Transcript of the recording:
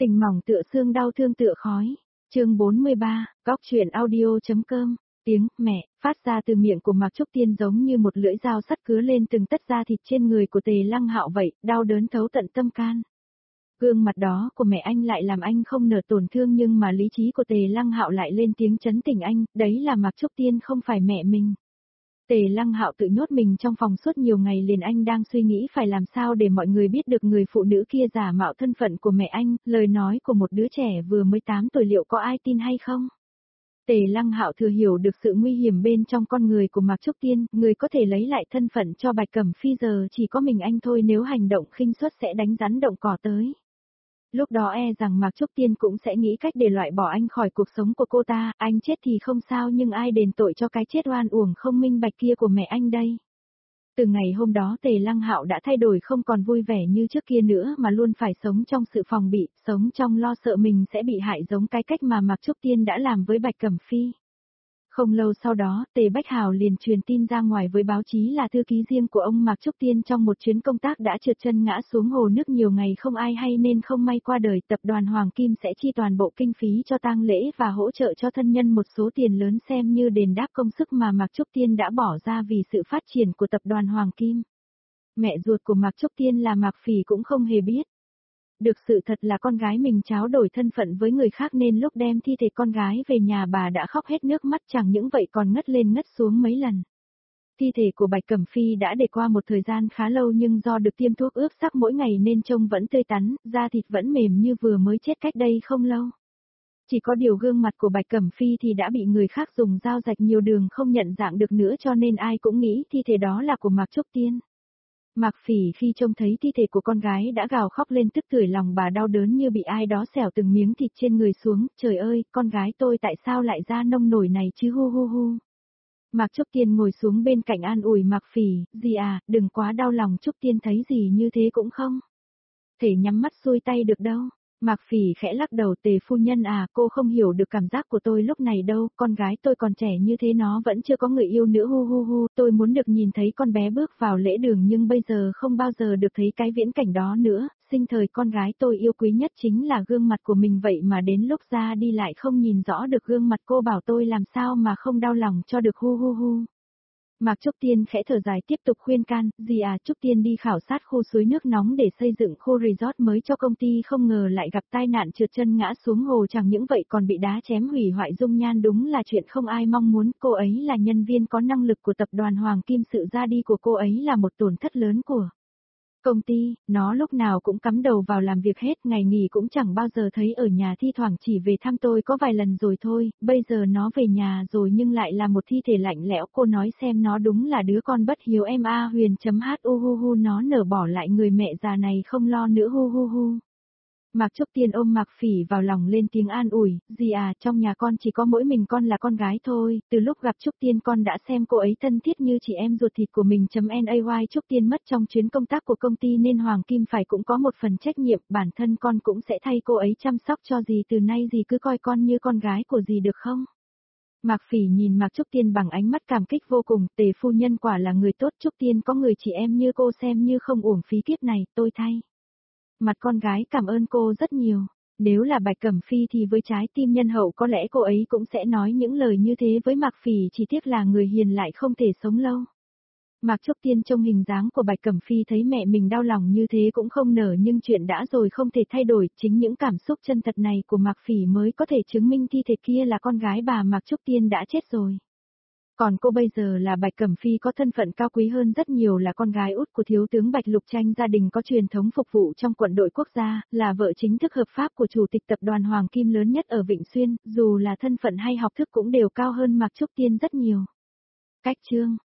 Tình mỏng tựa xương đau thương tựa khói. Chương 43, góc truyện audio.com. Tiếng mẹ phát ra từ miệng của Mạc Trúc Tiên giống như một lưỡi dao sắc cứa lên từng tấc da thịt trên người của Tề Lăng Hạo vậy, đau đớn thấu tận tâm can. Gương mặt đó của mẹ anh lại làm anh không nở tổn thương, nhưng mà lý trí của Tề Lăng Hạo lại lên tiếng trấn tỉnh anh, đấy là Mạc Trúc Tiên không phải mẹ mình. Tề Lăng Hạo tự nhốt mình trong phòng suốt nhiều ngày liền, anh đang suy nghĩ phải làm sao để mọi người biết được người phụ nữ kia giả mạo thân phận của mẹ anh, lời nói của một đứa trẻ vừa mới 8 tuổi liệu có ai tin hay không? Tề Lăng Hạo thừa hiểu được sự nguy hiểm bên trong con người của Mạc Trúc Tiên, người có thể lấy lại thân phận cho Bạch Cẩm Phi giờ chỉ có mình anh thôi, nếu hành động khinh suất sẽ đánh rắn động cỏ tới. Lúc đó rằng Mạc Trúc Tiên cũng sẽ nghĩ cách để loại bỏ anh khỏi cuộc sống của cô ta, anh chết thì không sao nhưng ai đền tội cho cái chết oan uổng không minh bạch kia của mẹ anh đây. Từ ngày hôm đó Tề Lăng Hạo đã thay đổi, không còn vui vẻ như trước kia nữa mà luôn phải sống trong sự phòng bị, sống trong lo sợ mình sẽ bị hại giống cái cách mà Mạc Trúc Tiên đã làm với Bạch Cẩm Phi. Không lâu sau đó, Tề Bách Hào liền truyền tin ra ngoài với báo chí là thư ký riêng của ông Mạc Trúc Tiên trong một chuyến công tác đã trượt chân ngã xuống hồ nước nhiều ngày không ai hay nên không may qua đời. Tập đoàn Hoàng Kim sẽ chi toàn bộ kinh phí cho tang lễ và hỗ trợ cho thân nhân một số tiền lớn xem như đền đáp công sức mà Mạc Trúc Tiên đã bỏ ra vì sự phát triển của tập đoàn Hoàng Kim. Mẹ ruột của Mạc Trúc Tiên là Mạc Phỉ cũng không hề biết được sự thật là con gái mình tráo đổi thân phận với người khác, nên lúc đem thi thể con gái về nhà bà đã khóc hết nước mắt, chẳng những vậy còn ngất lên ngất xuống mấy lần. Thi thể của Bạch Cẩm Phi đã để qua một thời gian khá lâu nhưng do được tiêm thuốc ướp sắc mỗi ngày nên trông vẫn tươi tắn, da thịt vẫn mềm như vừa mới chết cách đây không lâu. Chỉ có điều gương mặt của Bạch Cẩm Phi thì đã bị người khác dùng dao rạch nhiều đường không nhận dạng được nữa, cho nên ai cũng nghĩ thi thể đó là của Mạc Trúc Tiên. Mạc Phỉ khi trông thấy thi thể của con gái đã gào khóc lên, tức tưởi lòng bà đau đớn như bị ai đó xẻo từng miếng thịt trên người xuống. Trời ơi, con gái tôi tại sao lại ra nông nổi này chứ, hu hu hu. Mạc Trúc Tiên ngồi xuống bên cạnh an ủi Mạc Phỉ, dì à, đừng quá đau lòng, Trúc Tiên thấy gì như thế cũng không thể nhắm mắt xuôi tay được đâu. Mạc Phỉ khẽ lắc đầu, Tề phu nhân à, cô không hiểu được cảm giác của tôi lúc này đâu, con gái tôi còn trẻ như thế nó vẫn chưa có người yêu nữa, hu hu hu, tôi muốn được nhìn thấy con bé bước vào lễ đường nhưng bây giờ không bao giờ được thấy cái viễn cảnh đó nữa, sinh thời con gái tôi yêu quý nhất chính là gương mặt của mình, vậy mà đến lúc ra đi lại không nhìn rõ được gương mặt, cô bảo tôi làm sao mà không đau lòng cho được, hu hu hu. Mạc Trúc Tiên khẽ thở dài tiếp tục khuyên can, dì à, Trúc Tiên đi khảo sát khu suối nước nóng để xây dựng khu resort mới cho công ty, không ngờ lại gặp tai nạn trượt chân ngã xuống hồ, chẳng những vậy còn bị đá chém hủy hoại dung nhan, đúng là chuyện không ai mong muốn. Cô ấy là nhân viên có năng lực của tập đoàn Hoàng Kim, sự ra đi của cô ấy là một tổn thất lớn của công ty, nó lúc nào cũng cắm đầu vào làm việc hết, ngày nghỉ cũng chẳng bao giờ thấy ở nhà, thi thoảng chỉ về thăm tôi có vài lần rồi thôi, bây giờ nó về nhà rồi nhưng lại là một thi thể lạnh lẽo, cô nói xem, nó đúng là đứa con bất hiếu em a. Huyền.hu hu hu, nó nở bỏ lại người mẹ già này không lo nữa, hu hu hu. Mạc Trúc Tiên ôm Mạc Phỉ vào lòng lên tiếng an ủi, dì à, trong nhà con chỉ có mỗi mình con là con gái thôi, từ lúc gặp Trúc Tiên con đã xem cô ấy thân thiết như chị em ruột thịt của mình. Nay Trúc Tiên mất trong chuyến công tác của công ty nên Hoàng Kim phải cũng có một phần trách nhiệm, bản thân con cũng sẽ thay cô ấy chăm sóc cho dì, từ nay dì cứ coi con như con gái của dì được không? Mạc Phỉ nhìn Mạc Trúc Tiên bằng ánh mắt cảm kích vô cùng, Tề phu nhân quả là người tốt, Trúc Tiên có người chị em như cô xem như không uổng phí kiếp này, tôi thay mặt con gái cảm ơn cô rất nhiều. Nếu là Bạch Cẩm Phi thì với trái tim nhân hậu có lẽ cô ấy cũng sẽ nói những lời như thế với Mạc Phỉ, chỉ tiếc là người hiền lại không thể sống lâu. Mạc Trúc Tiên trông hình dáng của Bạch Cẩm Phi thấy mẹ mình đau lòng như thế cũng không nở, nhưng chuyện đã rồi không thể thay đổi, chính những cảm xúc chân thật này của Mạc Phỉ mới có thể chứng minh thi thể kia là con gái bà Mạc Trúc Tiên đã chết rồi. Còn cô bây giờ là Bạch Cẩm Phi có thân phận cao quý hơn rất nhiều, là con gái út của thiếu tướng Bạch Lục Tranh, gia đình có truyền thống phục vụ trong quân đội quốc gia, là vợ chính thức hợp pháp của chủ tịch tập đoàn Hoàng Kim lớn nhất ở Vịnh Xuyên, dù là thân phận hay học thức cũng đều cao hơn Mạc Trúc Tiên rất nhiều. Cách chương